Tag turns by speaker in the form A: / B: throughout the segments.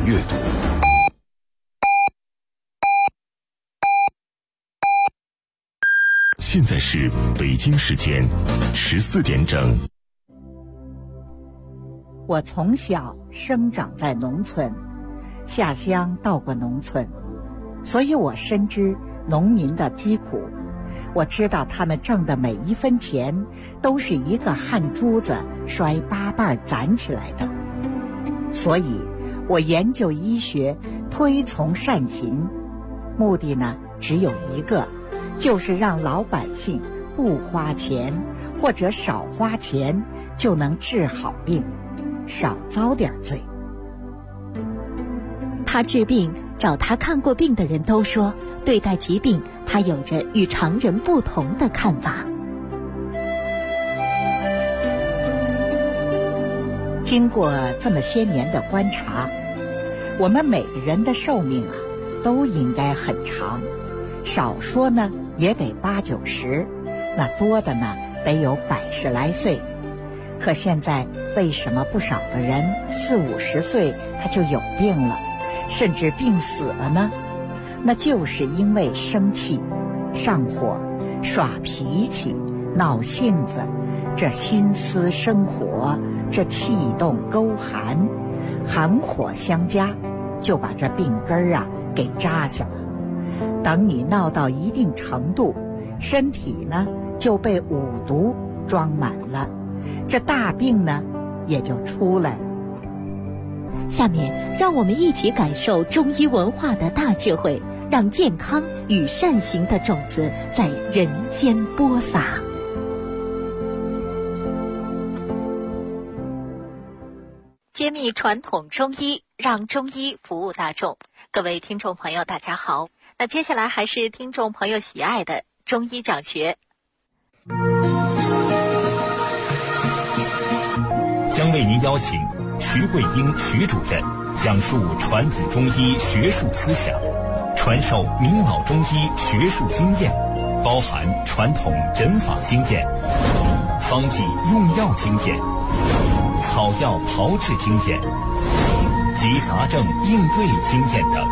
A: 阅读。现在是北京时间14点整。
B: 我从小生长在农村，下乡到过农村，所以我深知农民的疾苦。我知道他们挣的每一分钱都是一个汗珠子摔8瓣攒起来的。所以我研究医学，推崇善行，目的呢只有一个，就是让老百姓不花钱或者少花钱就能治好病，少遭点罪。
C: 他治病，找他看过病的人都说，对待疾病他有着与常人不同的看法。
B: 经过这么些年的观察，我们每个人的寿命啊都应该很长，少说呢也得80、90，那多的呢得有100来岁。可现在为什么不少的人40、50岁他就有病了，甚至病死了呢？那就是因为生气、上火、耍脾气、闹性子，这心思生火，这气动勾寒，寒火相加，就把这病根啊给扎下了。等你闹到一定程度，身体呢就被五毒装满了，这大病呢也就出来了。
C: 下面让我们一起感受中医文化的大智慧，让健康与善行的种子在人间播撒。揭秘传统中医，让中医服务大众。各位听众朋友大家好，那接下来还是听众朋友喜爱的中医讲学。
D: 将为您邀请徐慧英徐主任讲述传统中医学术思想，传授明老中医学术经验，包含传统诊法经验、方剂用药经验、草药炮制经验及杂症应对经验等。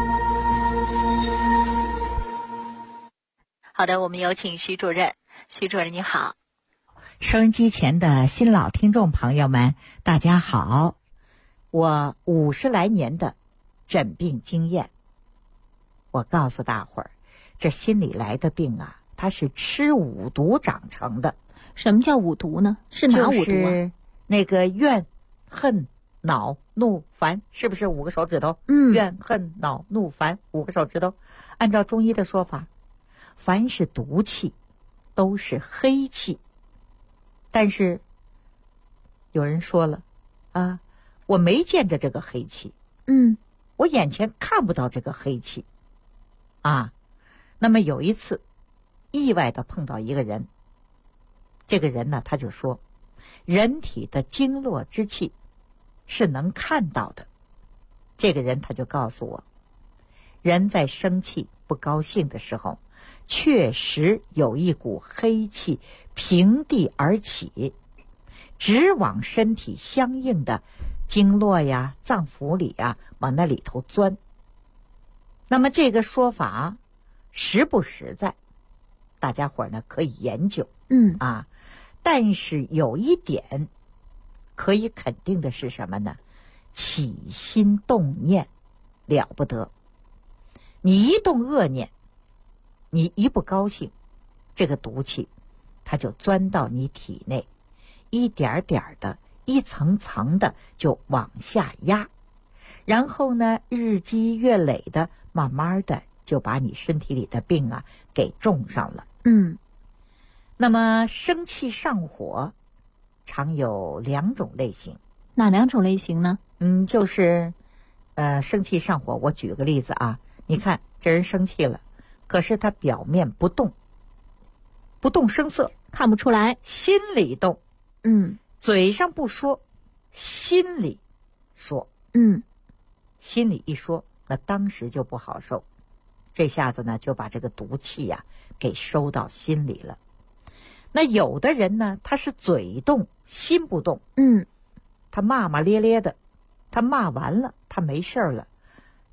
C: 好的，我们有请徐主任。徐主任你好。
B: 收音机前的新老听众朋友们大家好，我50来年的诊病经验，我告诉大伙儿，这心里来的病啊，它是吃五毒长成的。
C: 什么叫五毒呢？是哪五毒啊？
B: 就是那个怨、恨、恼、怒、烦，是不是5个手指头？怨、恨、恼、怒、烦5个手指头。按照中医的说法，凡是毒气都是黑气。但是有人说了啊，我没见着这个黑气，我眼前看不到这个黑气啊。那么有一次意外的碰到一个人，这个人呢他就说，人体的经络之气是能看到的。这个人他就告诉我，人在生气不高兴的时候，确实有一股黑气平地而起，直往身体相应的经络呀、脏腑里呀往那里头钻。那么这个说法实不实在，大家伙呢可以研究。但是有一点可以肯定的是什么呢？起心动念了不得。你一动恶念，你一不高兴，这个毒气它就钻到你体内，一点点的、一层层的就往下压，然后呢，日积月累的，慢慢的就把你身体里的病啊给种上了。那么生气上火常有2种类型。
C: 哪2种类型呢？
B: 就是生气上火，我举个例子啊，你看这人生气了，可是他表面不动声色，
C: 看不出来，
B: 心里动，嘴上不说，心里说，心里一说，那当时就不好受，这下子呢就把这个毒气呀给收到心里了。那有的人呢，他是嘴动心不动，他骂骂咧咧的，他骂完了他没事了，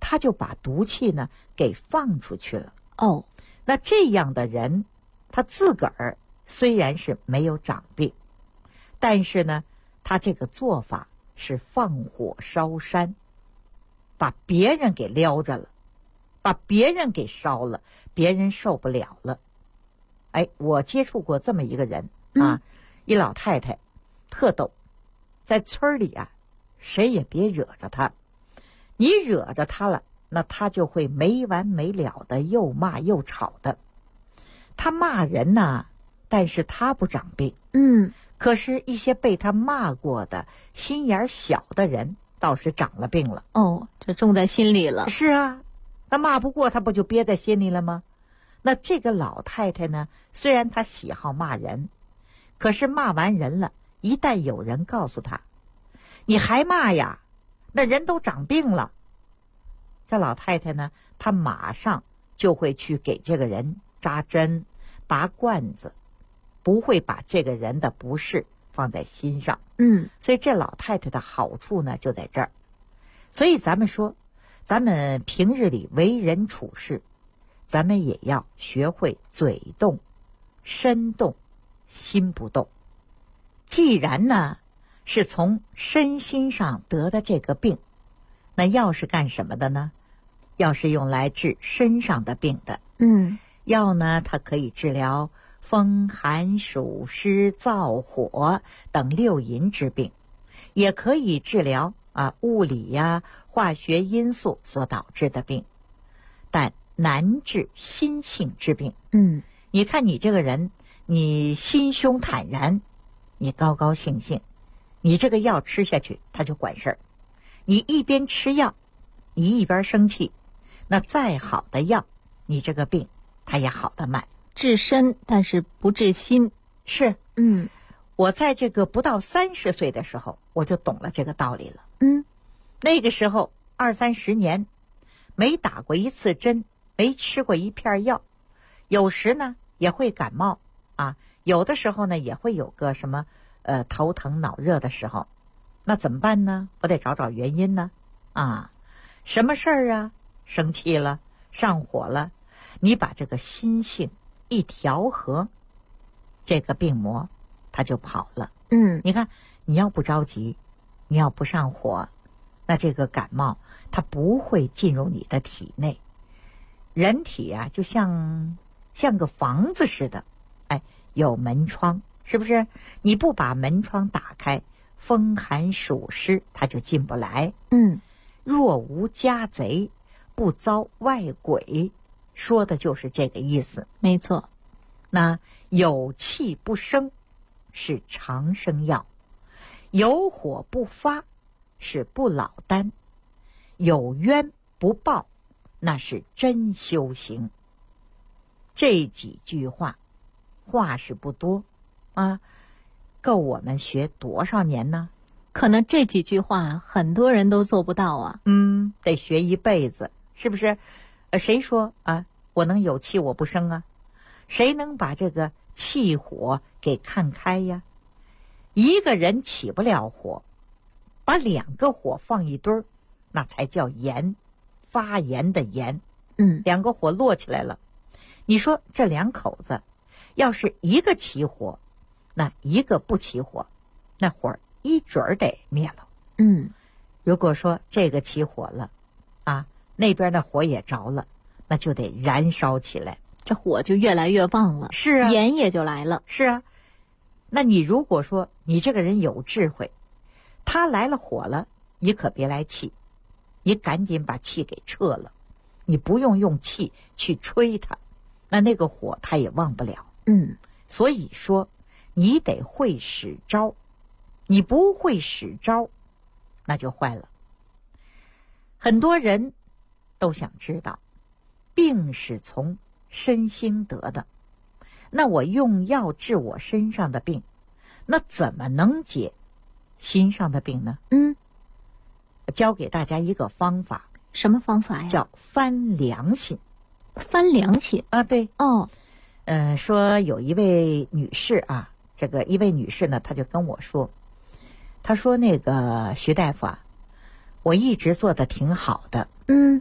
B: 他就把毒气呢给放出去了。
C: 哦，
B: 那这样的人，他自个儿虽然是没有长病，但是呢，他这个做法是放火烧山，把别人给撩着了，把别人给烧了，别人受不了了。哎，我接触过这么一个人啊，一老太太，特逗，在村里啊，谁也别惹着她，你惹着她了，那她就会没完没了的又骂又吵的。她骂人呢，但是她不长病，可是一些被她骂过的心眼小的人倒是长了病了。
C: 哦，这种在心里了。
B: 是啊，那骂不过她不就憋在心里了吗？那这个老太太呢，虽然她喜好骂人，可是骂完人了，一旦有人告诉她，你还骂呀，那人都长病了，这老太太呢，她马上就会去给这个人扎针、拔罐子，不会把这个人的不适放在心上。所以这老太太的好处呢就在这儿。所以咱们说，咱们平日里为人处事，咱们也要学会嘴动、身动、心不动。既然呢是从身心上得的这个病，那药是干什么的呢？药是用来治身上的病的。药呢，它可以治疗风寒暑湿燥火等六淫之病，也可以治疗物理呀、化学因素所导致的病，但难治心性之病。你看你这个人，你心胸坦然，你高高兴兴，你这个药吃下去它就管事儿。你一边吃药，你一边生气，那再好的药，你这个病它也好得慢。
C: 治身但是不治心。
B: 是。我在这个不到30岁的时候，我就懂了这个道理了。那个时候20-30年没打过一次针，没吃过一片药，有时呢也会感冒啊，有的时候呢也会有个什么头疼脑热的时候，那怎么办呢？我得找找原因呢。什么事儿啊？生气了，上火了，你把这个心性一调和，这个病魔它就跑了。你看，你要不着急，你要不上火，那这个感冒它不会进入你的体内。人体啊，就像个房子似的，有门窗，是不是？你不把门窗打开，风寒暑湿它就进不来。若无家贼，不遭外鬼，说的就是这个意思。
C: 没错。
B: 那有气不生是长生药，有火不发是不老丹，有冤不报那是真修行。这几句话是不多啊，够我们学多少年呢？
C: 可能这几句话很多人都做不到啊。
B: 得学一辈子，是不是？谁说我能有气我不生啊？谁能把这个气火给看开呀？一个人起不了火，把2个火放一堆儿，那才叫炎，发炎的炎。2个火摞起来了，你说这2口子要是一个起火，那一个不起火，那火一准儿得灭了。如果说这个起火了那边的火也着了，那就得燃烧起来，
C: 这火就越来越旺了。
B: 是啊，
C: 炎也就来了。
B: 是啊，那你如果说你这个人有智慧，他来了火了，你可别来气，你赶紧把气给撤了，你不用气去吹它，那个火它也旺不了。所以说你得会使招，你不会使招，那就坏了。很多人都想知道，病是从身心得的，那我用药治我身上的病，那怎么能解心上的病呢？教给大家一个方法。
C: 什么方法呀？
B: 叫翻良心。
C: 翻良心
B: 啊？对。说有一位女士一位女士呢，她就跟我说，她说那个徐大夫我一直做的挺好的，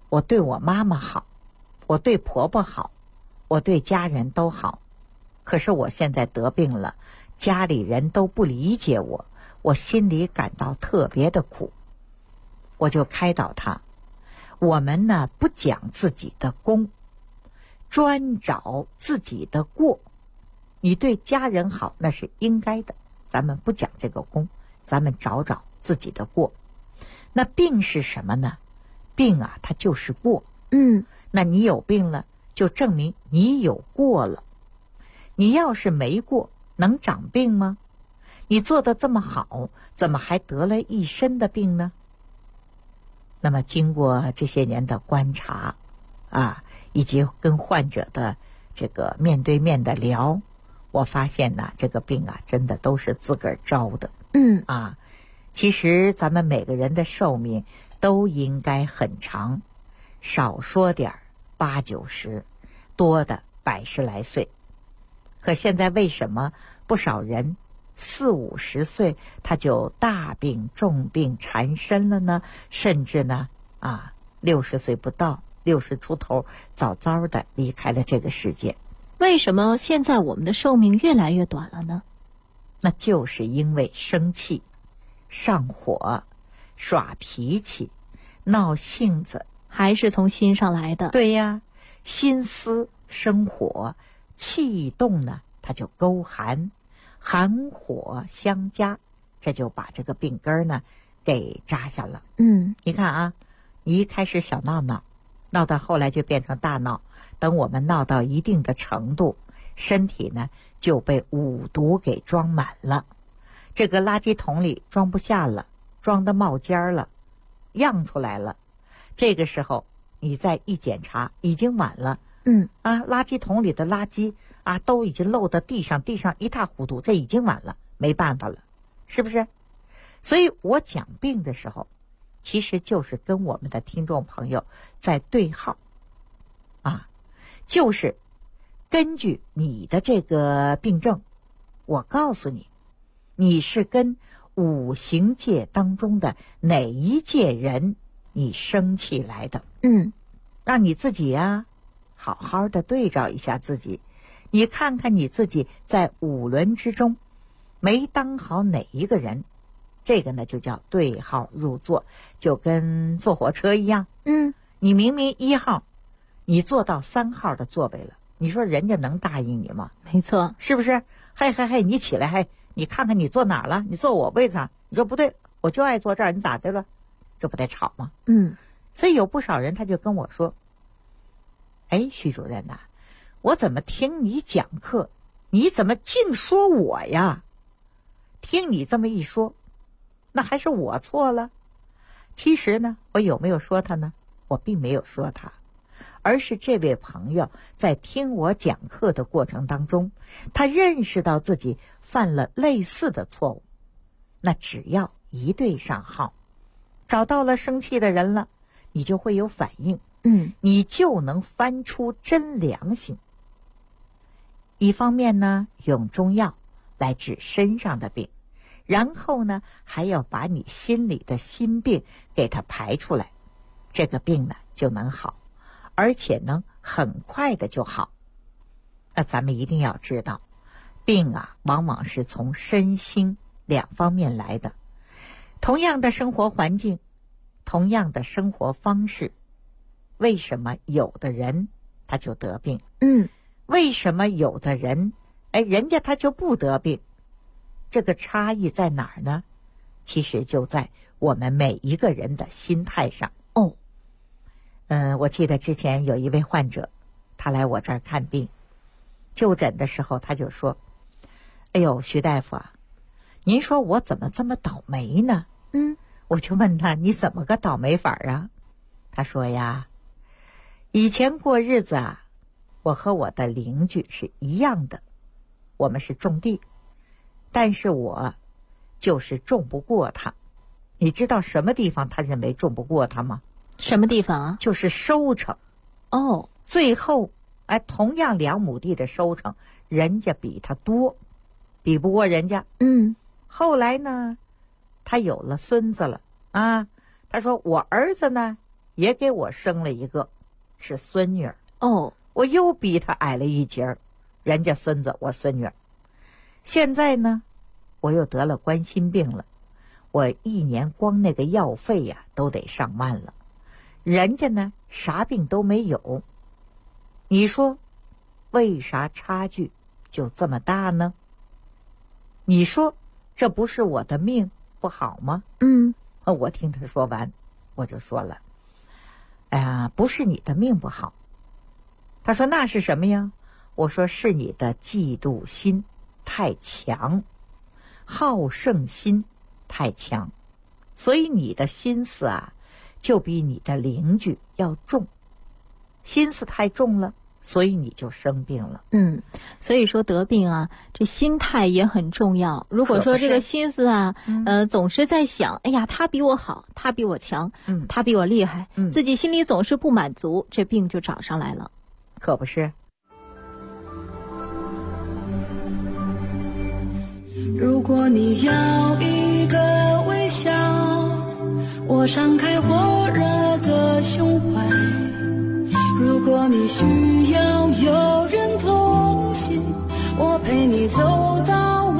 B: 我对我妈妈好，我对婆婆好，我对家人都好。可是我现在得病了，家里人都不理解我，我心里感到特别的苦。我就开导他，我们呢不讲自己的功，专找自己的过。你对家人好那是应该的，咱们不讲这个功，咱们找找自己的过。那病是什么呢？病啊，它就是过。那你有病了，就证明你有过了。你要是没过，能长病吗？你做得这么好，怎么还得了一身的病呢？那么经过这些年的观察啊，以及跟患者的这个面对面的聊，我发现呢，这个病啊，真的都是自个儿招的。其实咱们每个人的寿命都应该很长，少说点8、90，多的100、10来岁。可现在为什么不少人40、50岁他就大病重病缠身了呢？甚至呢60岁不到，60出头早早的离开了这个世界。
E: 为什么现在我们的寿命越来越短了呢？
B: 那就是因为生气、上火、耍脾气、闹性子，
E: 还是从心上来的。
B: 对呀，心思生火，气动呢它就勾寒，寒火相加，这就把这个病根呢给扎下了。你看啊，你一开始小闹闹，闹到后来就变成大闹，等我们闹到一定的程度，身体呢就被五毒给装满了，这个垃圾桶里装不下了，装得冒尖了，漾出来了。这个时候你再一检查，已经晚了。垃圾桶里的垃圾啊，都已经漏到地上一塌糊涂，这已经晚了，没办法了，是不是？所以我讲病的时候，其实就是跟我们的听众朋友在对号就是根据你的这个病症，我告诉你，你是跟五行界当中的哪一界人你生起来的。让你自己呀好好的对照一下自己，你看看你自己在5轮之中没当好哪一个人，这个呢就叫对号入座，就跟坐火车一样。你明明1号，你坐到3号的座位了，你说人家能答应你吗？
E: 没错，
B: 是不是？嘿，你起来，你看看你坐哪儿了？你坐我位子上，你说不对，我就爱坐这儿，你咋的了？这不得吵吗？所以有不少人他就跟我说，徐主任呐，我怎么听你讲课，你怎么净说我呀？听你这么一说，那还是我错了？其实呢，我有没有说他呢？我并没有说他，而是这位朋友在听我讲课的过程当中，他认识到自己犯了类似的错误。那只要一对上号，找到了生气的人了，你就会有反应，你就能翻出真良心。一方面呢，用中药来治身上的病，然后呢，还要把你心里的心病给它排出来，这个病呢就能好，而且能很快的就好。那咱们一定要知道，病啊往往是从身心2方面来的。同样的生活环境，同样的生活方式，为什么有的人他就得病？为什么有的人人家他就不得病？这个差异在哪儿呢？其实就在我们每一个人的心态上。我记得之前有一位患者，他来我这儿看病，就诊的时候他就说，徐大夫啊，您说我怎么这么倒霉呢？我就问他，你怎么个倒霉法啊？他说呀，以前过日子啊，我和我的邻居是一样的，我们是种地，但是我就是种不过他。你知道什么地方他认为种不过他吗？
E: 什么地方啊？
B: 就是收成。最后同样2亩地的收成，人家比他多，比不过人家。后来呢，他有了孙子了他说我儿子呢也给我生了一个，是孙女儿。
E: 哦，
B: 我又比他矮了一截儿，人家孙子，我孙女儿。现在呢，我又得了冠心病了，我一年光那个药费呀，都得上万了。人家呢，啥病都没有。你说，为啥差距就这么大呢？你说，这不是我的命不好吗？我听他说完，我就说了，哎呀，不是你的命不好。他说那是什么呀？我说是你的嫉妒心太强，好胜心太强，所以你的心思啊，就比你的邻居要重，心思太重了，所以你就生病了。
E: 所以说得病啊，这心态也很重要。如果说这个心思啊，总是在想，哎呀，他比我好，他比我强，他比我厉害，自己心里总是不满足，这病就找上来了。
B: 可不是。
F: 如果你要一个微笑，我敞开火热的胸怀。如果你需要有人同行，我陪你走到未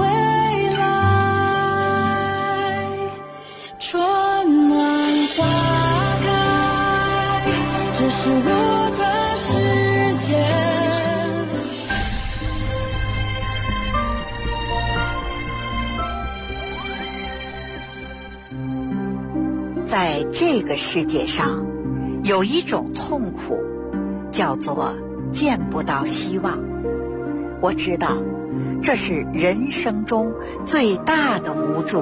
F: 来。春暖花开，这是我的世界。
G: 在这个世界上，有一种痛苦，叫做见不到希望。我知道，这是人生中最大的无助。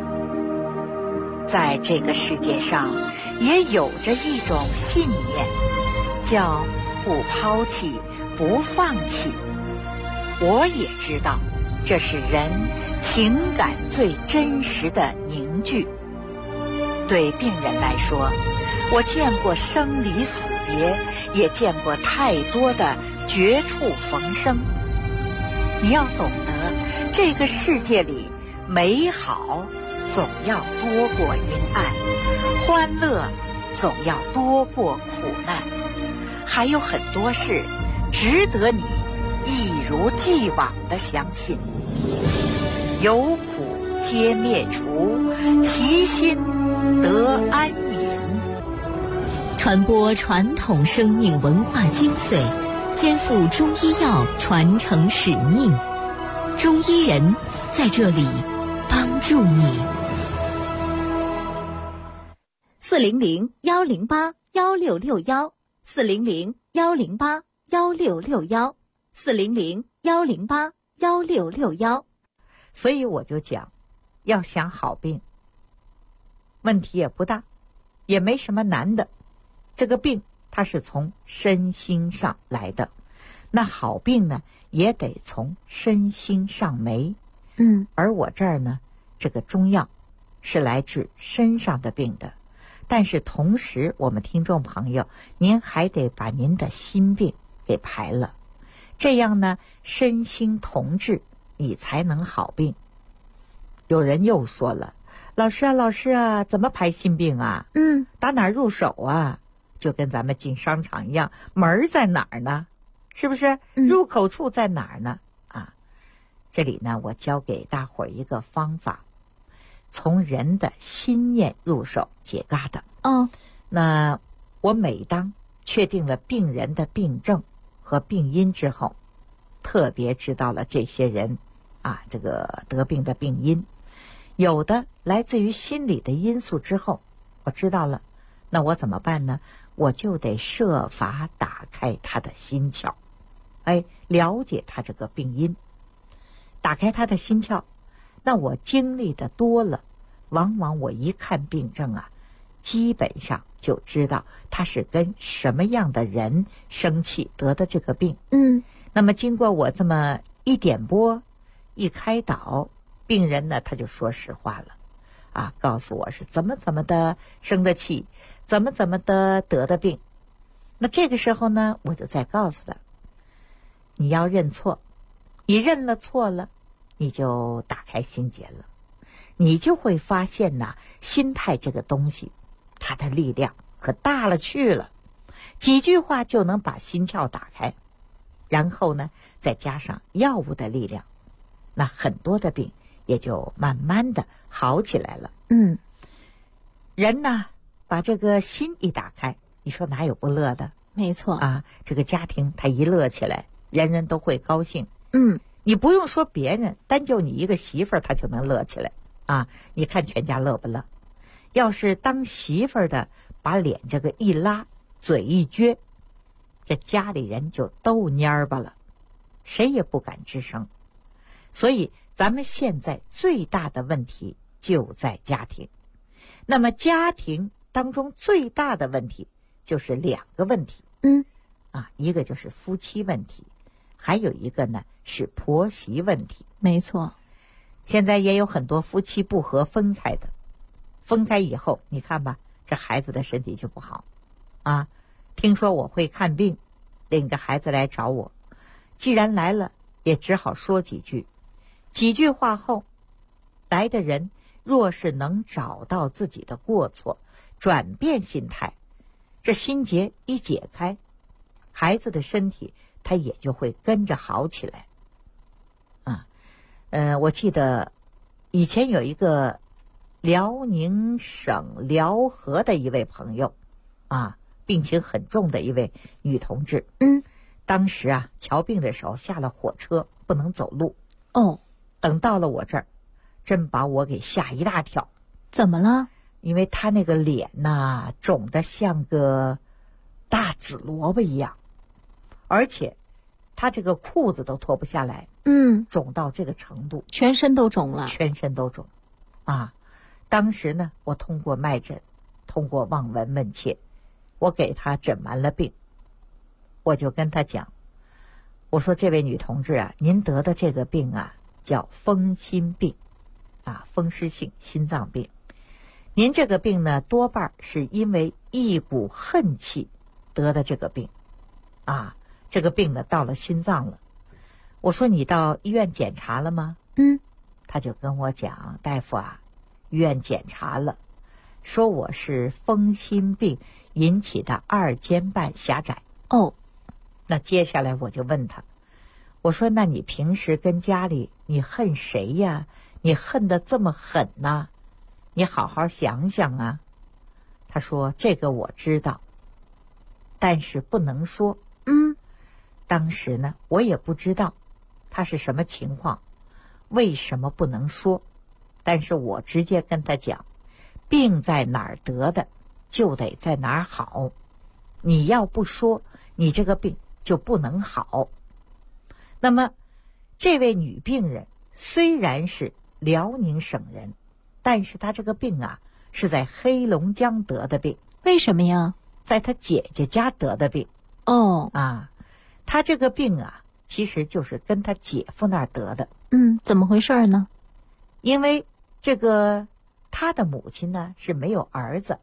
G: 在这个世界上，也有着一种信念，叫不抛弃，不放弃。我也知道，这是人情感最真实的凝聚。对病人来说，我见过生离死别，也见过太多的绝处逢生。你要懂得，这个世界里美好总要多过阴暗，欢乐总要多过苦难，还有很多事值得你一如既往的相信。有苦皆灭除，其心得安隐。
C: 传播传统生命文化精髓，肩负中医药传承使命。中医人在这里帮助你。
E: 400-108-1661，400-108-1661，400-108-1661。
B: 所以我就讲，要想好病，问题也不大，也没什么难的。这个病它是从身心上来的，那好病呢也得从身心上没。而我这儿呢，这个中药是来治身上的病的，但是同时我们听众朋友，您还得把您的心病给排了，这样呢身心同治，你才能好病。有人又说了，老师啊，怎么排心病啊？打哪儿入手啊？就跟咱们进商场一样，门儿在哪儿呢？是不是？入口处在哪儿呢？这里呢，我教给大伙儿一个方法，从人的心念入手解疙瘩。那我每当确定了病人的病症和病因之后，特别知道了这些人这个得病的病因，有的来自于心理的因素之后，我知道了，那我怎么办呢？我就得设法打开他的心窍，了解他这个病因，打开他的心窍。那我经历的多了，往往我一看病症基本上就知道他是跟什么样的人生气得的这个病。那么经过我这么一点拨一开导，病人呢他就说实话了告诉我是怎么的生的气，怎么的得的病。那这个时候呢，我就再告诉他，你要认错，你认了错了，你就打开心结了，你就会发现心态这个东西它的力量可大了去了，几句话就能把心窍打开，然后呢，再加上药物的力量，那很多的病也就慢慢的好起来了。人呢，把这个心一打开，你说哪有不乐的？
E: 没错
B: 啊，这个家庭他一乐起来，人人都会高兴。你不用说别人，单就你一个媳妇儿，他就能乐起来啊！你看全家乐不乐？要是当媳妇儿的把脸这个一拉，嘴一撅，这家里人就都蔫巴了，谁也不敢吱声。所以咱们现在最大的问题就在家庭。那么家庭当中最大的问题就是两个问题，一个就是夫妻问题，还有一个呢是婆媳问题。
E: 没错，
B: 现在也有很多夫妻不和分开的，分开以后你看吧，这孩子的身体就不好啊。听说我会看病，领个孩子来找我，既然来了也只好说几句话后，来的人若是能找到自己的过错，转变心态，这心结一解开，孩子的身体他也就会跟着好起来。我记得以前有一个辽宁省辽河的一位朋友病情很重的一位女同志。当时瞧病的时候下了火车不能走路。等到了我这儿，真把我给吓一大跳。
E: 怎么了？
B: 因为她那个脸肿得像个大紫萝卜一样，而且她这个裤子都脱不下来。肿到这个程度，
E: 全身都肿了。
B: 全身都肿当时呢，我通过脉诊，通过望闻问切，我给她诊完了病，我就跟她讲，我说这位女同志您得的这个病叫风心病风湿性心脏病。您这个病呢，多半是因为一股恨气得的这个病这个病呢到了心脏了。我说你到医院检查了吗？他就跟我讲，大夫医院检查了，说我是风心病引起的二尖瓣狭窄。那接下来我就问他，我说那你平时跟家里你恨谁呀？你恨得这么狠呢？你好好想想他说这个我知道，但是不能说。当时呢我也不知道他是什么情况，为什么不能说，但是我直接跟他讲，病在哪儿得的就得在哪儿好，你要不说，你这个病就不能好。那么这位女病人虽然是辽宁省人，但是她这个病是在黑龙江得的病。
E: 为什么呀？
B: 在她姐姐家得的病。她这个病其实就是跟她姐夫那儿得的。
E: 怎么回事呢？
B: 因为这个她的母亲呢是没有儿子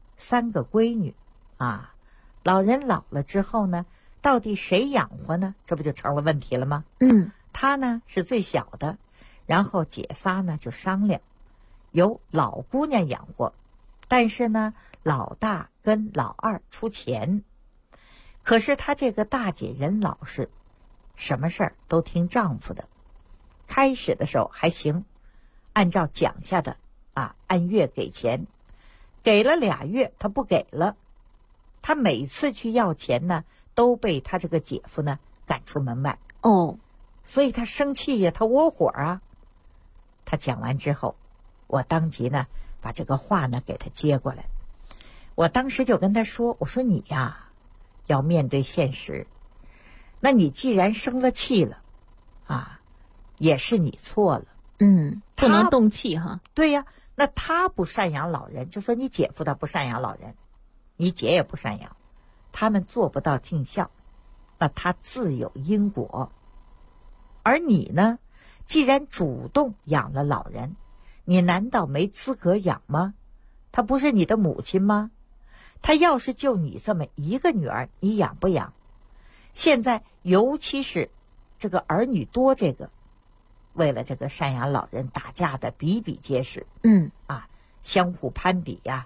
B: ，3个闺女老人老了之后呢，到底谁养活呢？这不就成了问题了吗？她呢是最小的，然后姐仨呢就商量，由老姑娘养活，但是呢老大跟老二出钱。可是她这个大姐人老实，什么事儿都听丈夫的。开始的时候还行，按照讲下的按月给钱，给了2月她不给了。她每次去要钱呢，都被她这个姐夫呢赶出门外。所以她生气呀，她窝火她讲完之后，我当即呢把这个话呢给她接过来。我当时就跟她说，我说你要面对现实，那你既然生了气了也是你错了。
E: 不能动气
B: 对呀，那他不赡养老人，就说你姐夫他不赡养老人，你姐也不赡养，他们做不到尽孝，那他自有因果。而你呢，既然主动养了老人，你难道没资格养吗？他不是你的母亲吗？他要是就你这么一个女儿，你养不养？现在尤其是这个儿女多，这个为了这个赡养老人打架的比比皆是。相互攀比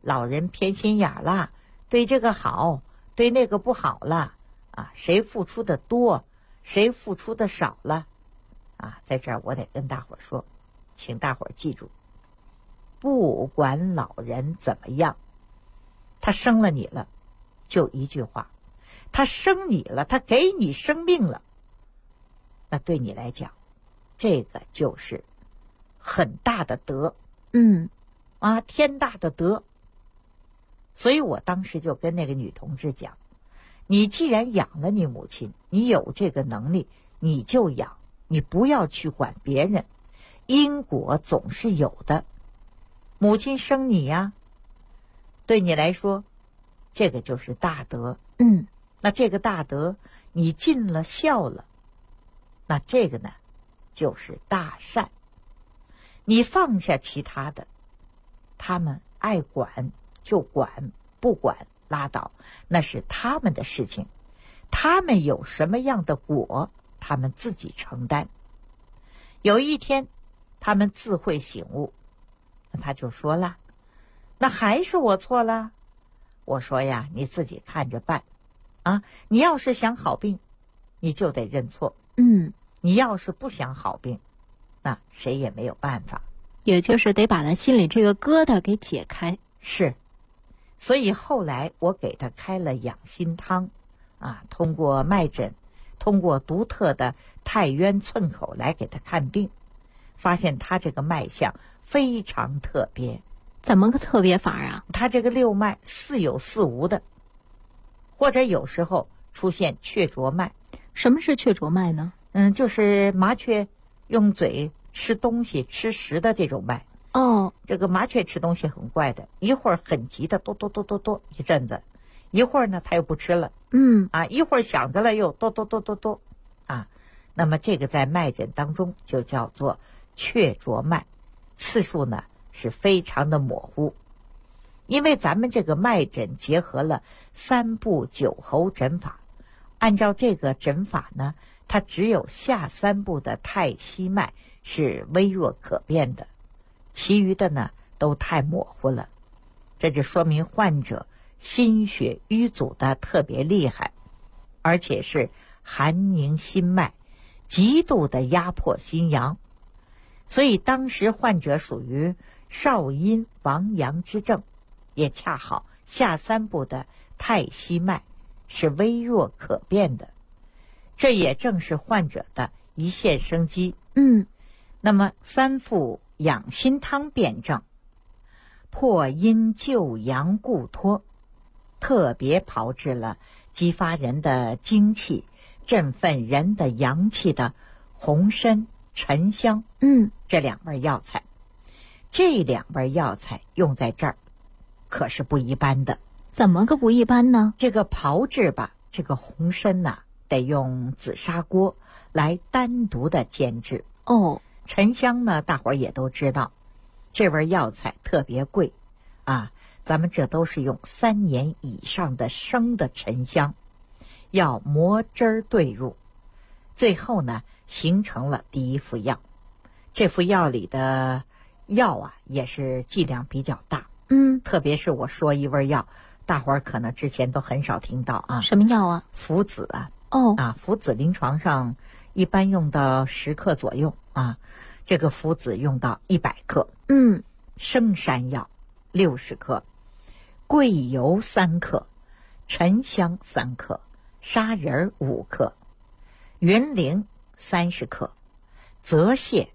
B: 老人偏心眼了，对这个好，对那个不好了啊，谁付出的多，谁付出的少了啊。在这儿我得跟大伙儿说，请大伙儿记住，不管老人怎么样，他生了你了，就一句话，他生你了，他给你生命了，那对你来讲，这个就是很大的德，天大的德。所以我当时就跟那个女同志讲，你既然养了你母亲，你有这个能力，你就养，你不要去管别人，因果总是有的。母亲生你呀，对你来说，这个就是大德。那这个大德，你尽了孝了，那这个呢，就是大善。你放下其他的，他们爱管就管，不管拉倒，那是他们的事情，他们有什么样的果，他们自己承担。有一天他们自会醒悟，他就说了，那还是我错了。我说呀，你自己看着办啊，你要是想好病，你就得认错。你要是不想好病，那谁也没有办法。
E: 也就是得把他心里这个疙瘩给解开。
B: 是，所以后来我给他开了养心汤啊，通过脉诊，通过独特的太渊寸口来给他看病，发现他这个脉象非常特别。
E: 怎么个特别法啊？
B: 他这个六脉似有似无的，或者有时候出现雀啄脉。
E: 什么是雀啄脉呢？
B: 就是麻雀用嘴吃东西吃食的这种脉。这个麻雀吃东西很怪的，一会儿很急的哆哆哆哆哆一阵子，一会儿呢它又不吃了，一会儿想着了又哆哆哆哆哆啊。那么这个在脉诊当中就叫做雀啄脉，次数呢是非常的模糊。因为咱们这个脉诊结合了3部9候诊法，按照这个诊法呢，它只有下3部的太溪脉是微弱可辨的，其余的呢都太模糊了。这就说明患者心血瘀阻的特别厉害，而且是寒凝心脉，极度的压迫心阳。所以当时患者属于少阴亡阳之症，也恰好下3部的太溪脉是微弱可辨的，这也正是患者的一线生机。那么3副养心汤辩证，破阴救阳固脱，特别炮制了激发人的精气，振奋人的阳气的红参、沉香，这2味药材。这2味药材用在这儿可是不一般的。
E: 怎么个不一般呢？
B: 这个炮制吧，这个红参呐，得用紫砂锅来单独的煎制。沉香呢，大伙儿也都知道，这味药材特别贵啊，咱们这都是用3年以上的生的沉香，要磨汁儿兑入，最后呢形成了第1副药。这副药里的药啊也是剂量比较大，特别是我说一味药，大伙儿可能之前都很少听到啊。
E: 什么药啊？
B: 附子啊。附子临床上一般用到10克左右啊，这个附子用到100克。生山药60克，桂油3克，沉香3克，砂仁5克，云苓30克，泽泻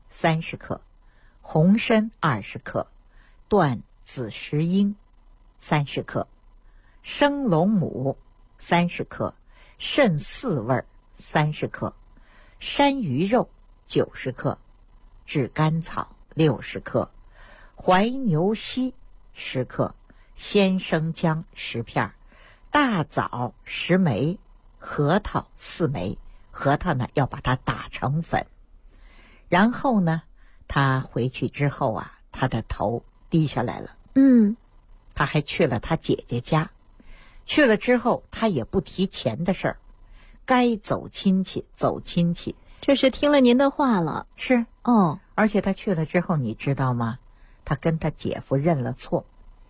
B: 30克，红参20克，断子石英30克，生龙母30克，肾四味30克，山萸肉90克，炙甘草60克，怀牛膝10克，鲜生姜10片，大枣10枚，核桃4枚。核桃呢要把它打成粉。然后呢他回去之后啊，他的头低下来了。他还去了他姐姐家，去了之后他也不提钱的事儿，该走亲戚走亲戚。
E: 这是听了您的话了。
B: 是。而且他去了之后你知道吗，他跟他姐夫认了错，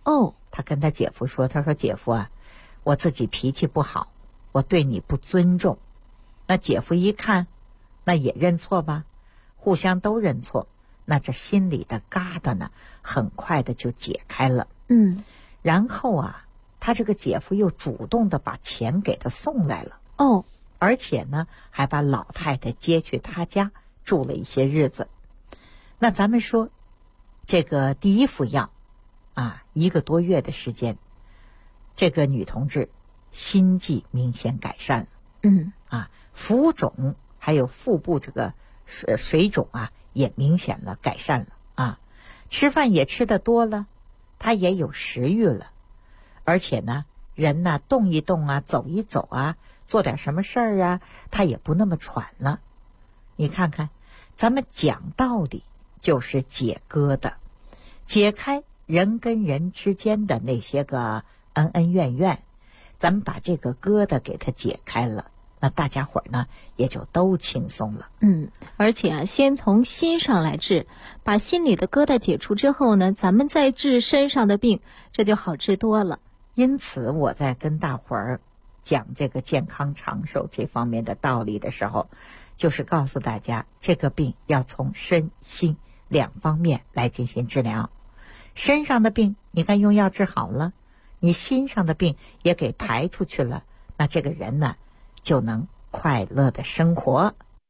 E: 哦，
B: 他跟他姐夫说，他说姐夫啊，我自己脾气不好，我对你不尊重。那姐夫一看，那也认错吧，互相都认错，那这心里的疙瘩呢，很快的就解开了。然后啊，他这个姐夫又主动的把钱给他送来了。
E: 哦，
B: 而且呢，还把老太太接去他家住了一些日子。那咱们说，这个第一副药啊，1个多月的时间，这个女同志心悸明显改善了。浮肿还有腹部这个水肿啊，也明显了改善了啊。吃饭也吃得多了，她也有食欲了，而且呢，人呢动一动啊，走一走啊，做点什么事儿啊，她也不那么喘了。你看看，咱们讲道理就是解疙瘩，解开人跟人之间的那些个恩恩怨怨，咱们把这个疙瘩给它解开了，那大家伙呢也就都轻松了。
E: 而且啊，先从心上来治，把心里的疙瘩解除之后呢，咱们再治身上的病，这就好治多了。
B: 因此我在跟大伙儿讲这个健康长寿这方面的道理的时候，就是告诉大家，这个病要从身心2方面来进行治疗。身上的病你看用药治好了，你心上的病也给排出去了，那这个人呢就能快乐的生活。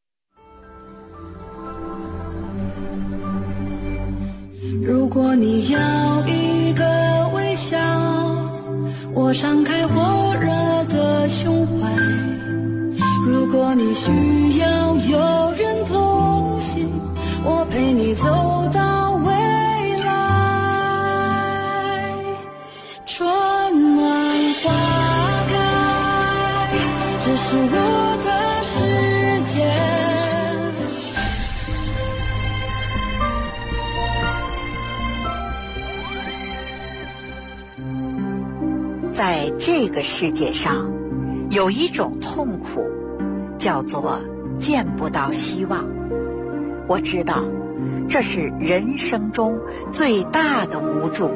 F: 如果你要一个微笑，我敞开火热的胸怀。如果你需要有人同行，我陪你走到未来。春暖花开，这是我的世界。
G: 在这个世界上，有一种痛苦，叫做见不到希望。我知道，这是人生中最大的无助。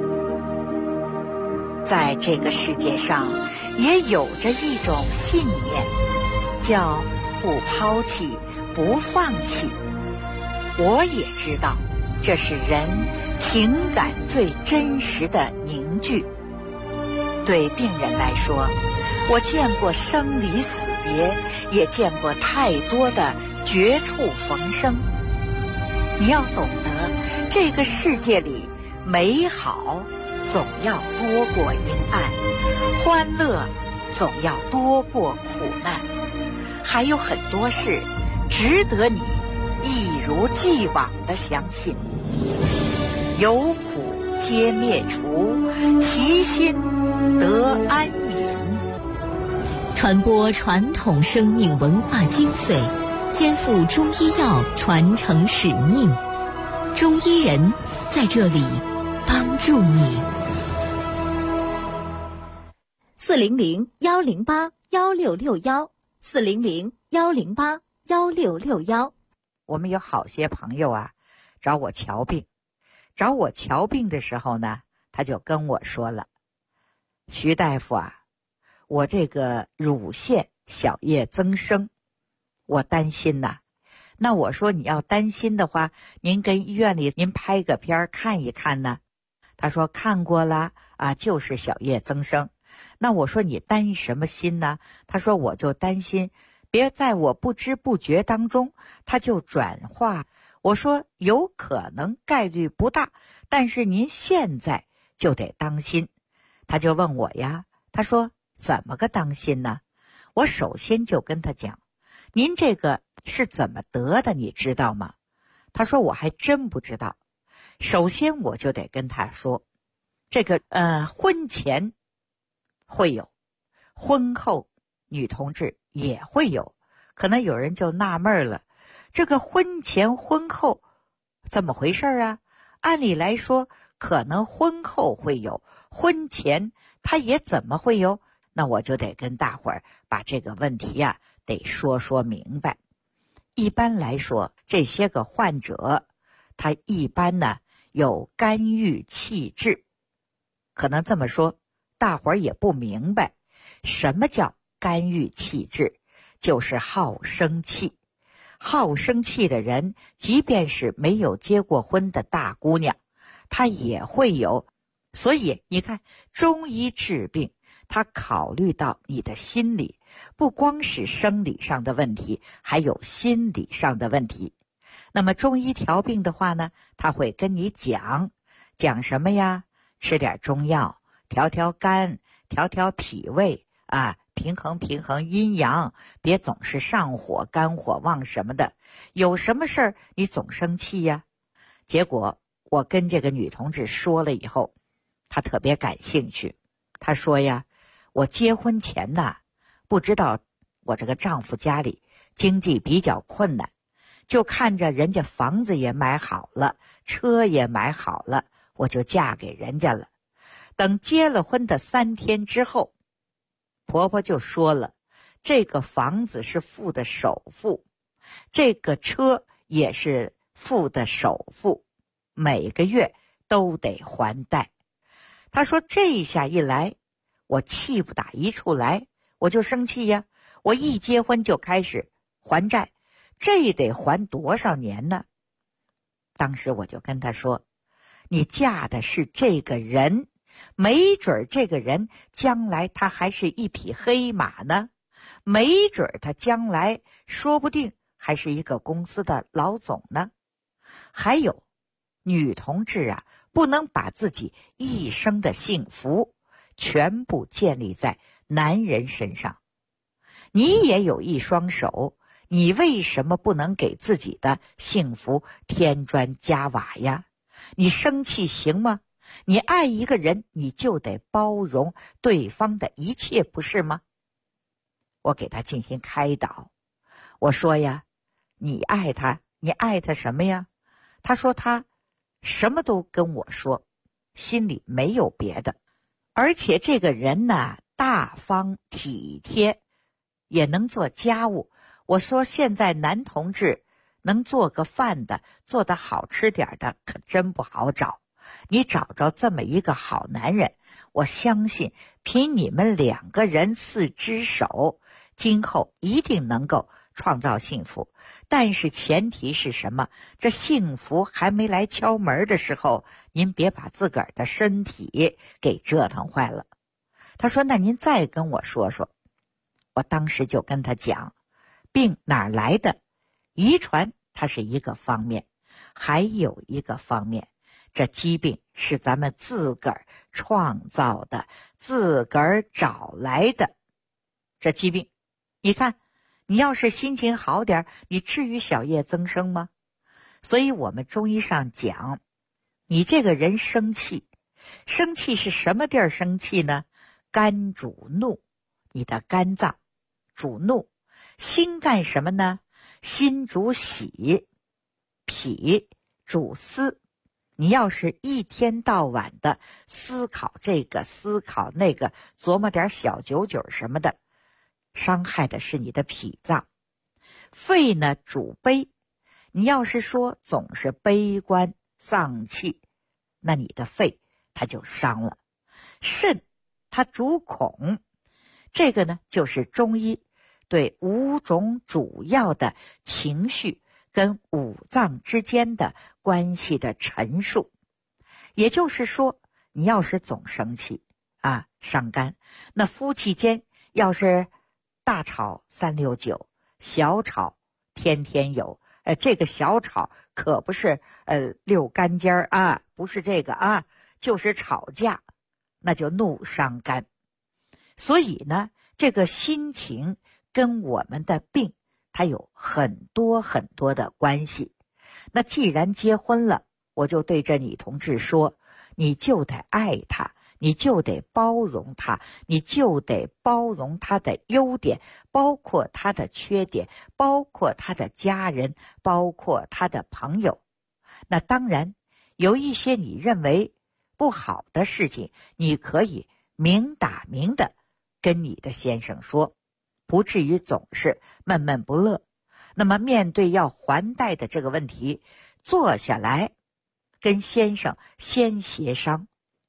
G: 在这个世界上，也有着一种信念，叫不抛弃，不放弃。我也知道，这是人情感最真实的凝聚。对病人来说，我见过生离死别，也见过太多的绝处逢生。你要懂得，这个世界里美好总要多过阴暗，欢乐总要多过苦难，还有很多事值得你一如既往地相信。有苦皆灭除，其心得安隐。
C: 传播传统生命文化精髓，肩负中医药传承使命。中医人在这里帮助你。
E: 400-108-1661，400-108-1661。
B: 我们有好些朋友啊，找我瞧病的时候呢，他就跟我说了，徐大夫啊，我这个乳腺小叶增生，我担心呐。那我说你要担心的话，您跟医院里您拍个片看一看呢。他说看过了啊，就是小叶增生。那我说你担什么心呢？他说我就担心别在我不知不觉当中它就转化。我说有可能，概率不大，但是您现在就得当心。他就问我呀，他说怎么个当心呢？我首先就跟他讲，您这个是怎么得的你知道吗？他说我还真不知道。首先我就得跟他说，这个婚前会有，婚后女同志也会有。可能有人就纳闷了，这个婚前婚后怎么回事啊？按理来说可能婚后会有，婚前他也怎么会有？那我就得跟大伙儿把这个问题啊得说明白。一般来说，这些个患者他一般呢有肝郁气滞， 可能这么说，大伙儿也不明白，什么叫肝郁气滞，就是好生气。好生气的人，即便是没有结过婚的大姑娘，她也会有。所以你看，中医治病，他考虑到你的心理，不光是生理上的问题，还有心理上的问题。那么中医调病的话呢，他会跟你讲什么呀？吃点中药，调调肝，调调脾胃啊，平衡阴阳，别总是上火肝火旺什么的。有什么事儿你总生气呀？结果我跟这个女同志说了以后，她特别感兴趣。她说呀，我结婚前呢，不知道我这个丈夫家里经济比较困难，就看着人家房子也买好了，车也买好了，我就嫁给人家了。等结了婚的3天之后，婆婆就说了，这个房子是付的首付，这个车也是付的首付，每个月都得还贷。她说这下一来，我气不打一处来，我就生气呀。我一结婚就开始还债，这得还多少年呢？当时我就跟她说，你嫁的是这个人，没准这个人将来他还是一匹黑马呢，没准他将来说不定还是一个公司的老总呢。还有，女同志啊，不能把自己一生的幸福全部建立在男人身上。你也有一双手，你为什么不能给自己的幸福添砖加瓦呀？你生气行吗？你爱一个人，你就得包容对方的一切，不是吗？我给他进行开导，我说呀，你爱他什么呀？他说他什么都跟我说，心里没有别的，而且这个人呢，大方体贴，也能做家务。我说现在男同志能做个饭的，做得好吃点的，可真不好找。你找着这么一个好男人，我相信凭你们2个人4只手，今后一定能够创造幸福。但是前提是什么？这幸福还没来敲门的时候，您别把自个儿的身体给折腾坏了。他说，那您再跟我说说。我当时就跟他讲，病哪儿来的？遗传它是一个方面，还有一个方面，这疾病是咱们自个儿创造的，自个儿找来的。这疾病，你看，你要是心情好点，你至于小叶增生吗？所以我们中医上讲，你这个人生气是什么地儿生气呢？肝主怒，你的肝脏主怒。心干什么呢？心主喜，脾主思。你要是一天到晚的思考这个思考那个，琢磨点小九九什么的，伤害的是你的脾脏。肺呢主悲，你要是说总是悲观丧气，那你的肺它就伤了。肾它主恐，这个呢就是中医对5种主要的情绪跟5脏之间的关系的陈述。也就是说，你要是总生气啊，伤肝。那夫妻间要是大吵3六9，小吵天天有，这个小吵可不是溜肝尖啊，不是这个啊，就是吵架，那就怒伤肝。所以呢，这个心情跟我们的病它有很多很多的关系。那既然结婚了，我就对这女同志说，你就得爱她，你就得包容她，你就得包容她的优点，包括她的缺点，包括她的家人，包括她的朋友。那当然，有一些你认为不好的事情，你可以明打明的跟你的先生说，不至于总是闷闷不乐。那么面对要还贷的这个问题，坐下来跟先生先协商。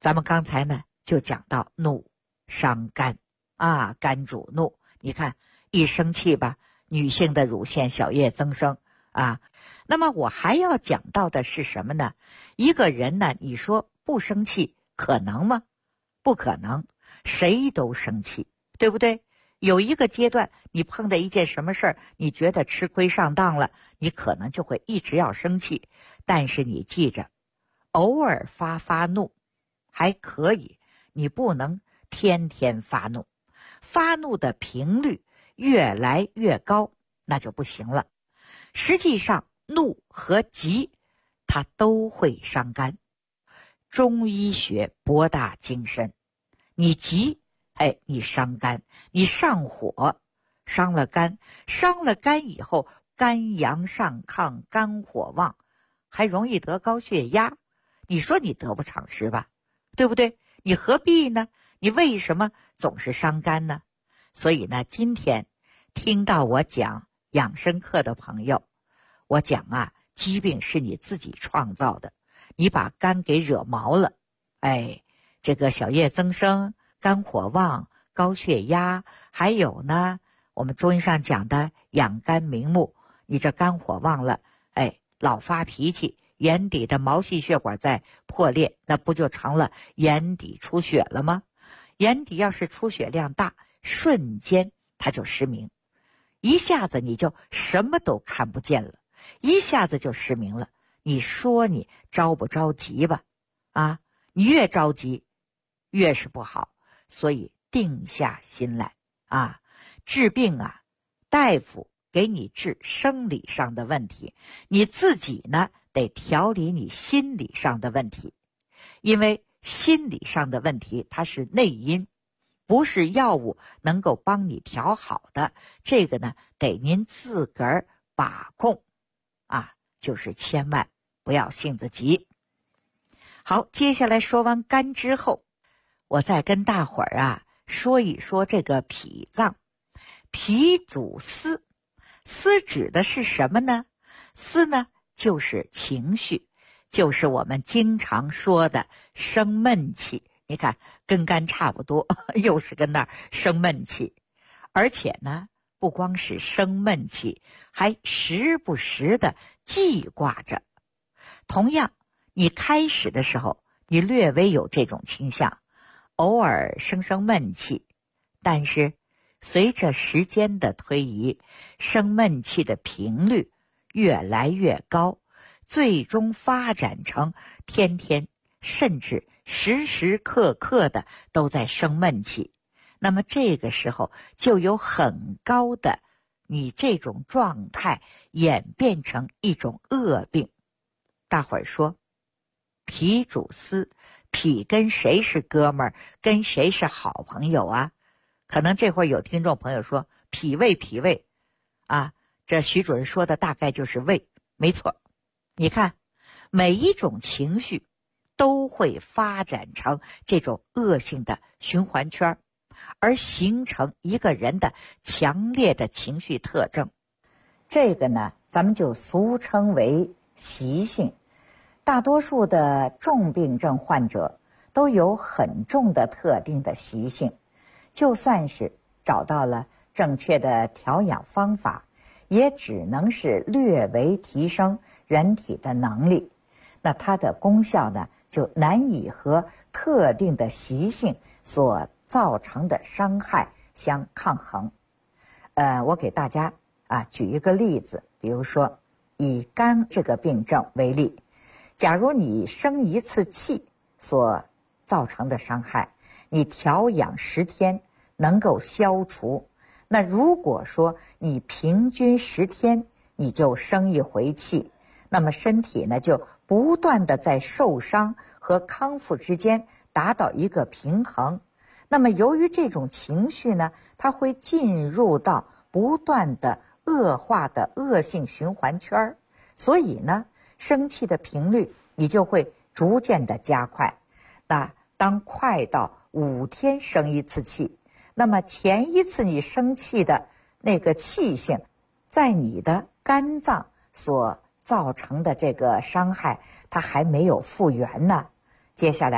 B: 咱们刚才呢就讲到怒伤肝啊，肝主怒。你看一生气吧，女性的乳腺小叶增生啊。那么我还要讲到的是什么呢？一个人呢，你说不生气可能吗？不可能，谁都生气，对不对？有一个阶段你碰到一件什么事儿，你觉得吃亏上当了，你可能就会一直要生气。但是你记着，偶尔发怒还可以，你不能天天发怒，发怒的频率越来越高那就不行了。实际上怒和急它都会伤肝，中医学博大精深。你急，你伤肝，你上火，伤了肝，伤了肝以后，肝阳上亢，肝火旺，还容易得高血压。你说你得不偿失吧，对不对？你何必呢？你为什么总是伤肝呢？所以呢，今天听到我讲养生课的朋友，我讲啊，疾病是你自己创造的，你把肝给惹毛了，这个小叶增生，肝火旺，高血压，还有呢，我们中医上讲的养肝明目，你这肝火旺了，老发脾气，眼底的毛细血管在破裂，那不就成了眼底出血了吗？眼底要是出血量大，瞬间它就失明，一下子你就什么都看不见了，一下子就失明了。你说你着不着急吧？啊，你越着急越是不好。所以定下心来啊，治病啊，大夫给你治生理上的问题，你自己呢得调理你心理上的问题。因为心理上的问题它是内因，不是药物能够帮你调好的，这个呢得您自个儿把控啊，就是千万不要性子急。好，接下来说完肝之后，我再跟大伙儿啊说一说这个脾脏。脾主思，思指的是什么呢？思呢就是情绪，就是我们经常说的生闷气。你看跟肝差不多，又是跟那儿生闷气。而且呢不光是生闷气，还时不时的记挂着。同样你开始的时候你略微有这种倾向，偶尔生闷气，但是随着时间的推移，生闷气的频率越来越高，最终发展成天天甚至时时刻刻的都在生闷气。那么这个时候就有很高的你这种状态演变成一种恶病。大伙儿说脾主思，脾跟谁是哥们儿，跟谁是好朋友啊？可能这会儿有听众朋友说脾胃啊，这徐主任说的大概就是胃。没错，你看每一种情绪都会发展成这种恶性的循环圈，而形成一个人的强烈的情绪特征。这个呢咱们就俗称为习性。大多数的重病症患者都有很重的特定的习性，就算是找到了正确的调养方法，也只能是略微提升人体的能力，那它的功效呢就难以和特定的习性所造成的伤害相抗衡。我给大家举一个例子，比如说以肝这个病症为例，假如你生一次气所造成的伤害，你调养10天能够消除，那如果说你平均10天你就生一回气，那么身体呢就不断的在受伤和康复之间达到一个平衡。那么由于这种情绪呢，它会进入到不断的恶化的恶性循环圈，所以呢生气的频率你就会逐渐的加快。那当快到5天生一次气，那么前一次你生气的那个气性在你的肝脏所造成的这个伤害它还没有复原呢，接下来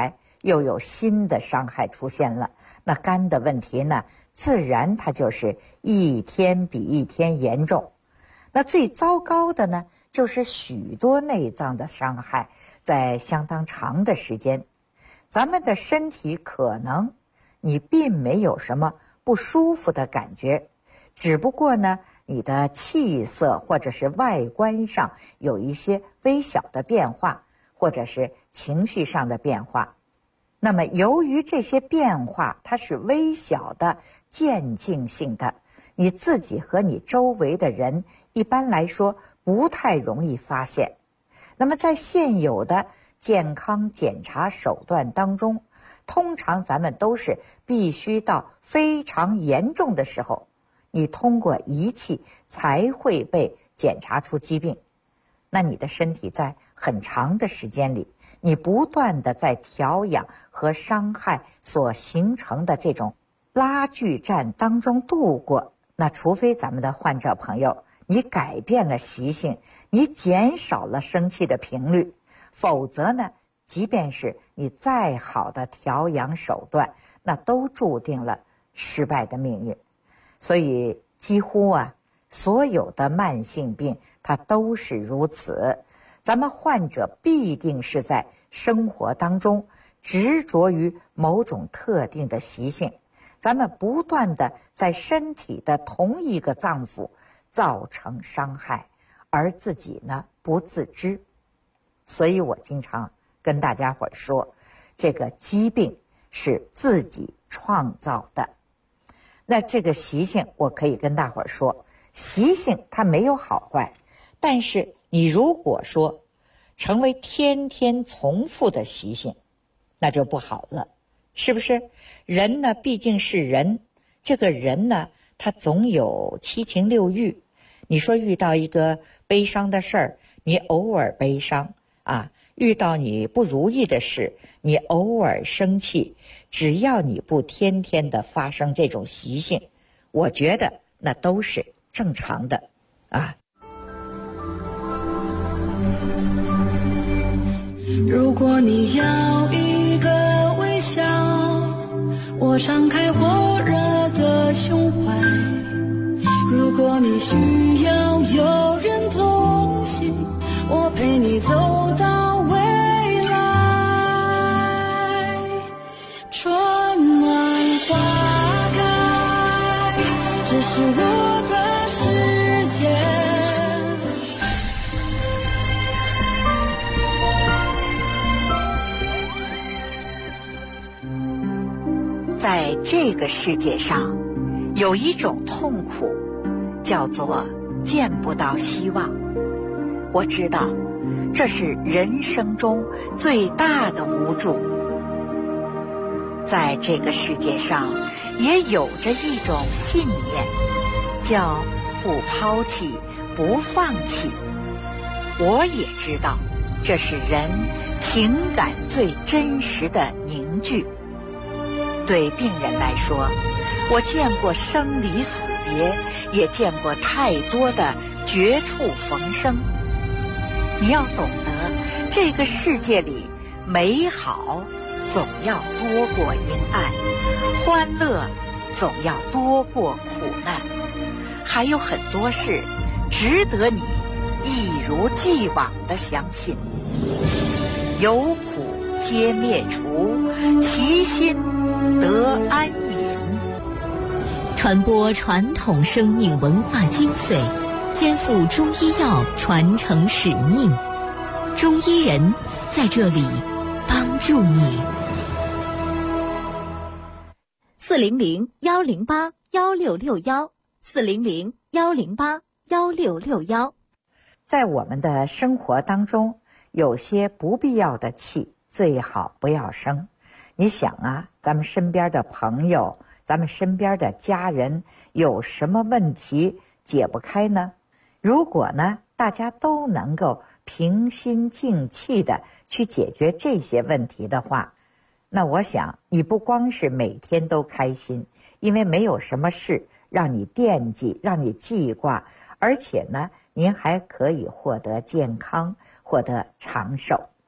B: 又有新的伤害出现了，那肝的问题呢，自然它就是一天比一天严重。那最糟糕的呢，就是许多内脏的伤害在相当长的时间，咱们的身体可能你并没有什么不舒服的感觉，只不过呢，你的气色或者是外观上有一些微小的变化，或者是情绪上的变化。那么由于这些变化它是微小的、渐进性的，你自己和你周围的人一般来说不太容易发现。那么在现有的健康检查手段当中，通常咱们都是必须到非常严重的时候，你通过仪器才会被检查出疾病。那你的身体在很长的时间里，你不断的在调养和伤害所形成的这种拉锯战当中度过，那除非咱们的患者朋友你改变了习性，你减少了生气的频率，否则呢，即便是你再好的调养手段，那都注定了失败的命运。所以几乎所有的慢性病它都是如此，咱们患者必定是在生活当中执着于某种特定的习性，咱们不断的在身体的同一个脏腑造成伤害，而自己呢不自知。所以我经常跟大家伙说，这个疾病是自己创造的。那这个习性我可以跟大伙说，习性它没有好坏，但是你如果说成为天天重复的习性，那就不好了，是不是？人呢毕竟是人，这个人呢他总有七情六欲。你说遇到一个悲伤的事儿，你偶尔悲伤遇到你不如意的事，你偶尔生气，只要你不天天的发生这种习性，我觉得那都是正常的
F: 如果你要一个微笑，我敞开火热的胸怀。如果你需要有人同行，我陪你走到未来。春暖花开，这是我的世界。
G: 在这个世界上，有一种痛苦，叫做见不到希望。我知道，这是人生中最大的无助。在这个世界上，也有着一种信念，叫不抛弃、不放弃。我也知道，这是人情感最真实的凝聚。对病人来说，我见过生离死别，也见过太多的绝处逢生。你要懂得，这个世界里美好总要多过阴暗，欢乐总要多过苦难，还有很多事值得你一如既往地相信。有苦皆灭除，其心得安隐。
C: 传播传统生命文化精髓，肩负中医药传承使命。中医人在这里帮助你。
E: 400-108-1661，400-108-1661。
B: 在我们的生活当中，有些不必要的气最好不要生。你想咱们身边的朋友，咱们身边的家人有什么问题解不开呢？如果呢大家都能够平心静气的去解决这些问题的话，那我想你不光是每天都开心，因为没有什么事让你惦记，让你记挂，而且呢您还可以获得健康，获得长寿。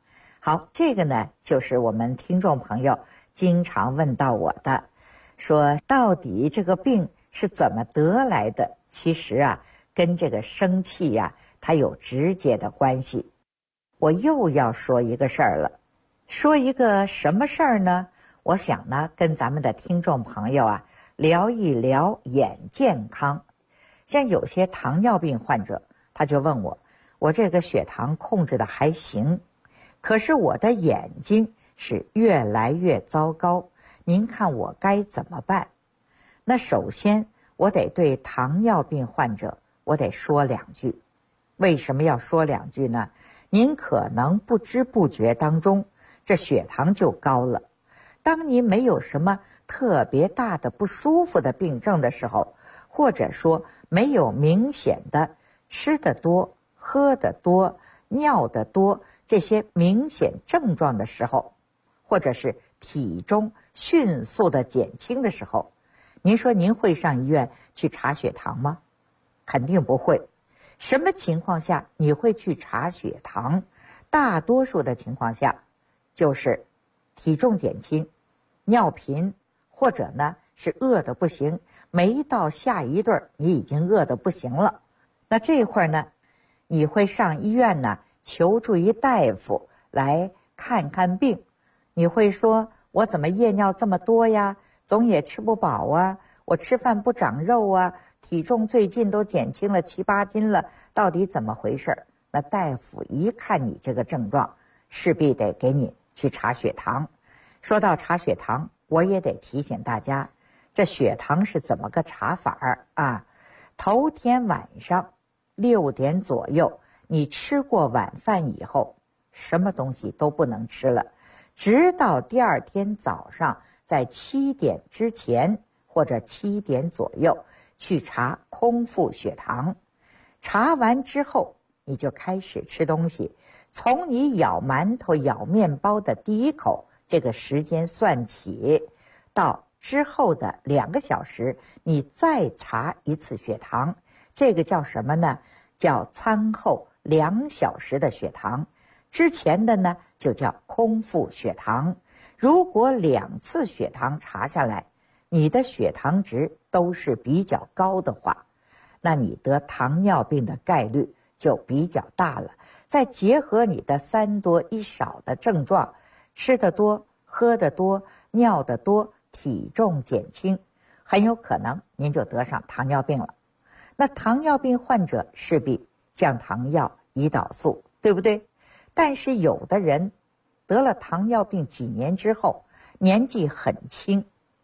B: 好，这个呢就是我们听众朋友经常问到我的，说到底这个病是怎么得来的？其实啊，跟这个生气呀，它有直接的关系。我又要说一个事儿了，说一个什么事儿呢？我想呢，跟咱们的听众朋友啊聊一聊眼健康。像有些糖尿病患者，他就问我这个血糖控制的还行，可是我的眼睛是越来越糟糕，您看我该怎么办？那首先我得对糖尿病患者我得说两句。为什么要说两句呢？您可能不知不觉当中这血糖就高了。当您没有什么特别大的不舒服的病症的时候，或者说没有明显的吃得多、喝得多、尿得多这些明显症状的时候，或者是体重迅速的减轻的时候，您说您会上医院去查血糖吗？肯定不会。什么情况下你会去查血糖？大多数的情况下就是体重减轻、尿频，或者呢是饿得不行，没到下一顿你已经饿得不行了。那这会儿呢，你会上医院呢求助于大夫来看看病。你会说，我怎么夜尿这么多呀？总也吃不饱啊，我吃饭不长肉啊，体重最近都减轻了7、8斤了，到底怎么回事？那大夫一看你这个症状，势必得给你去查血糖。说到查血糖，我也得提醒大家，这血糖是怎么个查法啊？头天晚上6点左右，你吃过晚饭以后，什么东西都不能吃了，直到第二天早上在7点之前或者7点左右去查空腹血糖。查完之后你就开始吃东西，从你咬馒头咬面包的第一口这个时间算起，到之后的2个小时你再查一次血糖，这个叫什么呢？叫餐后2小时的血糖。之前的呢就叫空腹血糖。如果2次血糖查下来，你的血糖值都是比较高的话，那你得糖尿病的概率就比较大了。再结合你的3多1少的症状，吃得多、喝得多、尿得多、体重减轻，很有可能您就得上糖尿病了。那糖尿病患者势必降糖药、胰岛素，对不对？但是有的人得了糖尿病几年之后，年纪很轻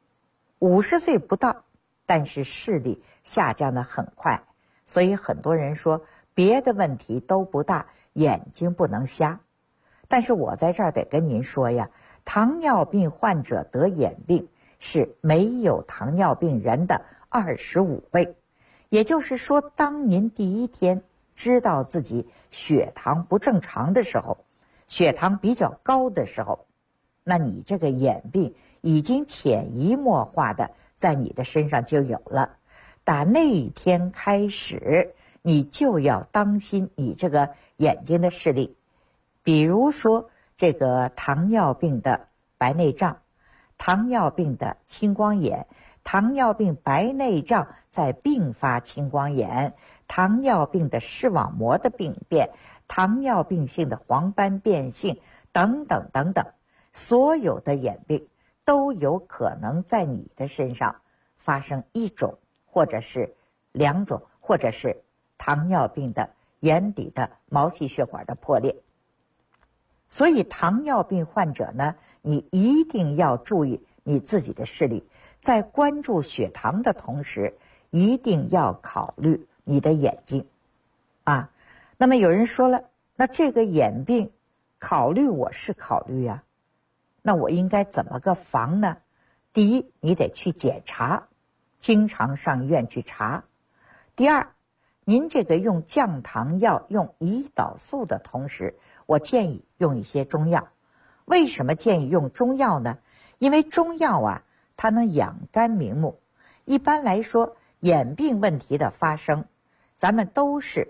B: ，50岁不到，但是视力下降得很快。所以很多人说别的问题都不大，眼睛不能瞎。但是我在这儿得跟您说呀，糖尿病患者得眼病是没有糖尿病人的25倍。也就是说，当您第一天知道自己血糖不正常的时候，血糖比较高的时候，那你这个眼病已经潜移默化的在你的身上就有了。打那一天开始，你就要当心你这个眼睛的视力。比如说这个糖尿病的白内障、糖尿病的青光眼、糖尿病白内障再并发青光眼、糖尿病的视网膜的病变、糖尿病性的黄斑变性等等等等，所有的眼病都有可能在你的身上发生1种或者是2种，或者是糖尿病的眼底的毛细血管的破裂。所以糖尿病患者呢，你一定要注意你自己的视力，在关注血糖的同时，一定要考虑你的眼睛啊。那么有人说了，那这个眼病考虑我是考虑啊，那我应该怎么个防呢？第一，你得去检查，经常上医院去查。第二，您这个用降糖药、用胰岛素的同时，我建议用一些中药。为什么建议用中药呢？因为中药啊，它能养肝明目。一般来说，眼病问题的发生，咱们都是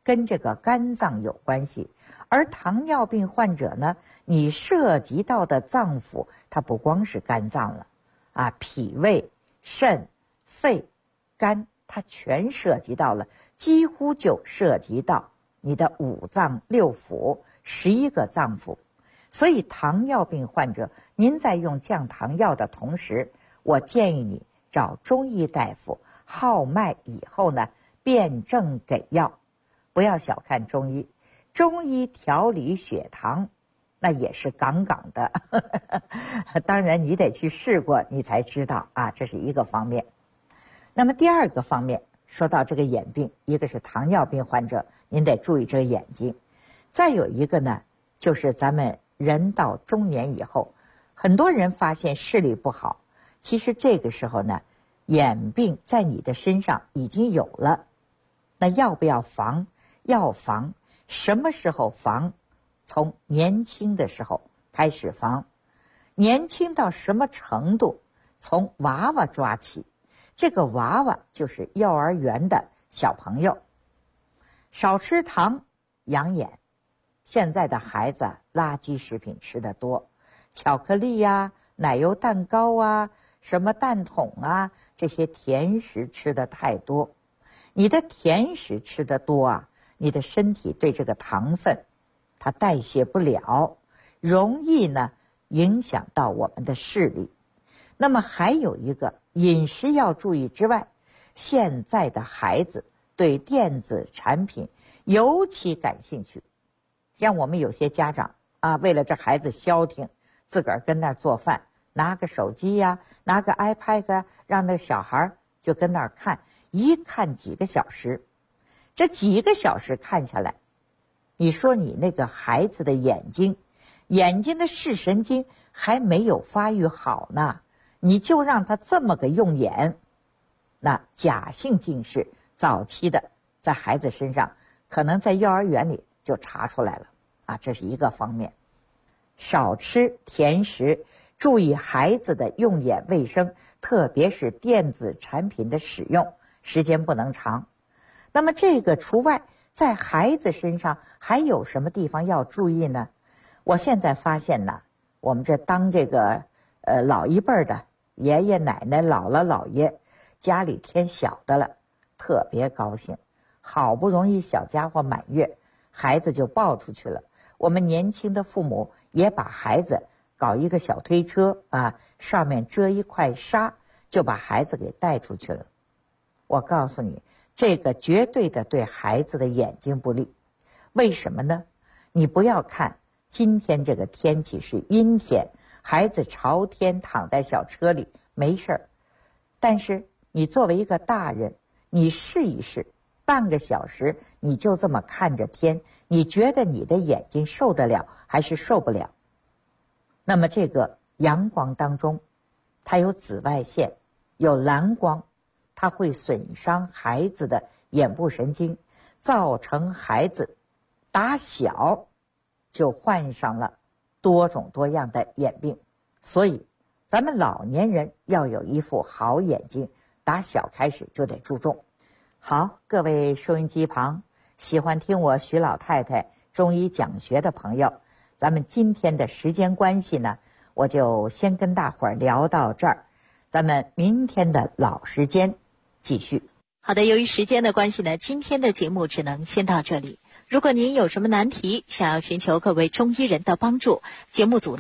B: 跟这个肝脏有关系。而糖尿病患者呢，你涉及到的脏腑，它不光是肝脏了啊，脾胃、肾、肺、肝，它全涉及到了，几乎就涉及到你的五脏六腑11个脏腑。所以糖尿病患者，您在用降糖药的同时，我建议你找中医大夫号脉以后呢，辨证给药。不要小看中医，中医调理血糖那也是杠杠的当然你得去试过你才知道啊，这是一个方面。那么第二个方面，说到这个眼病，一个是糖尿病患者，您得注意这个眼睛。再有一个呢，就是咱们人到中年以后，很多人发现视力不好，其实这个时候呢，眼病在你的身上已经有了。那要不要防？要防。什么时候防？从年轻的时候开始防。年轻到什么程度？从娃娃抓起。这个娃娃就是幼儿园的小朋友。少吃糖养眼。现在的孩子垃圾食品吃得多，巧克力呀、奶油蛋糕啊、什么蛋筒啊，这些甜食吃得太多。你的甜食吃得多啊，你的身体对这个糖分它代谢不了，容易呢影响到我们的视力。那么还有一个饮食要注意之外，现在的孩子对电子产品尤其感兴趣。像我们有些家长啊，为了这孩子消停，自个儿跟那儿做饭，拿个手机呀，拿个 iPad 啊，让那小孩就跟那儿看，一看几个小时。这几个小时看下来，你说你那个孩子的眼睛的视神经还没有发育好呢，你就让他这么个用眼，那假性近视早期的在孩子身上，可能在幼儿园里就查出来了啊，这是一个方面。少吃甜食，注意孩子的用眼卫生，特别是电子产品的使用时间不能长。那么这个除外，在孩子身上还有什么地方要注意呢？我现在发现呢，我们这当这个老一辈的爷爷奶奶、姥姥姥爷，家里添小的了，特别高兴，好不容易小家伙满月，孩子就抱出去了。我们年轻的父母也把孩子搞一个小推车啊，上面遮一块纱，就把孩子给带出去了。我告诉你，这个绝对的对孩子的眼睛不利。为什么呢？你不要看今天这个天气是阴天，孩子朝天躺在小车里没事儿，但是你作为一个大人，你试一试，半个小时你就这么看着天，你觉得你的眼睛受得了还是受不了？那么这个阳光当中，它有紫外线，有蓝光，它会损伤孩子的眼部神经，造成孩子打小就患上了多种多样的眼病。所以咱们老年人要有一副好眼睛，打小开始就得注重。好，各位收音机旁喜欢听我徐老太太中医讲学的朋友，咱们今天的时间关系呢，我就先跟大伙儿聊到这儿，咱们明天的老时间继续。
C: 好的，由于时间的关系呢，今天的节目只能先到这里。如果您有什么难题，想要寻求各位中医人的帮助，节目组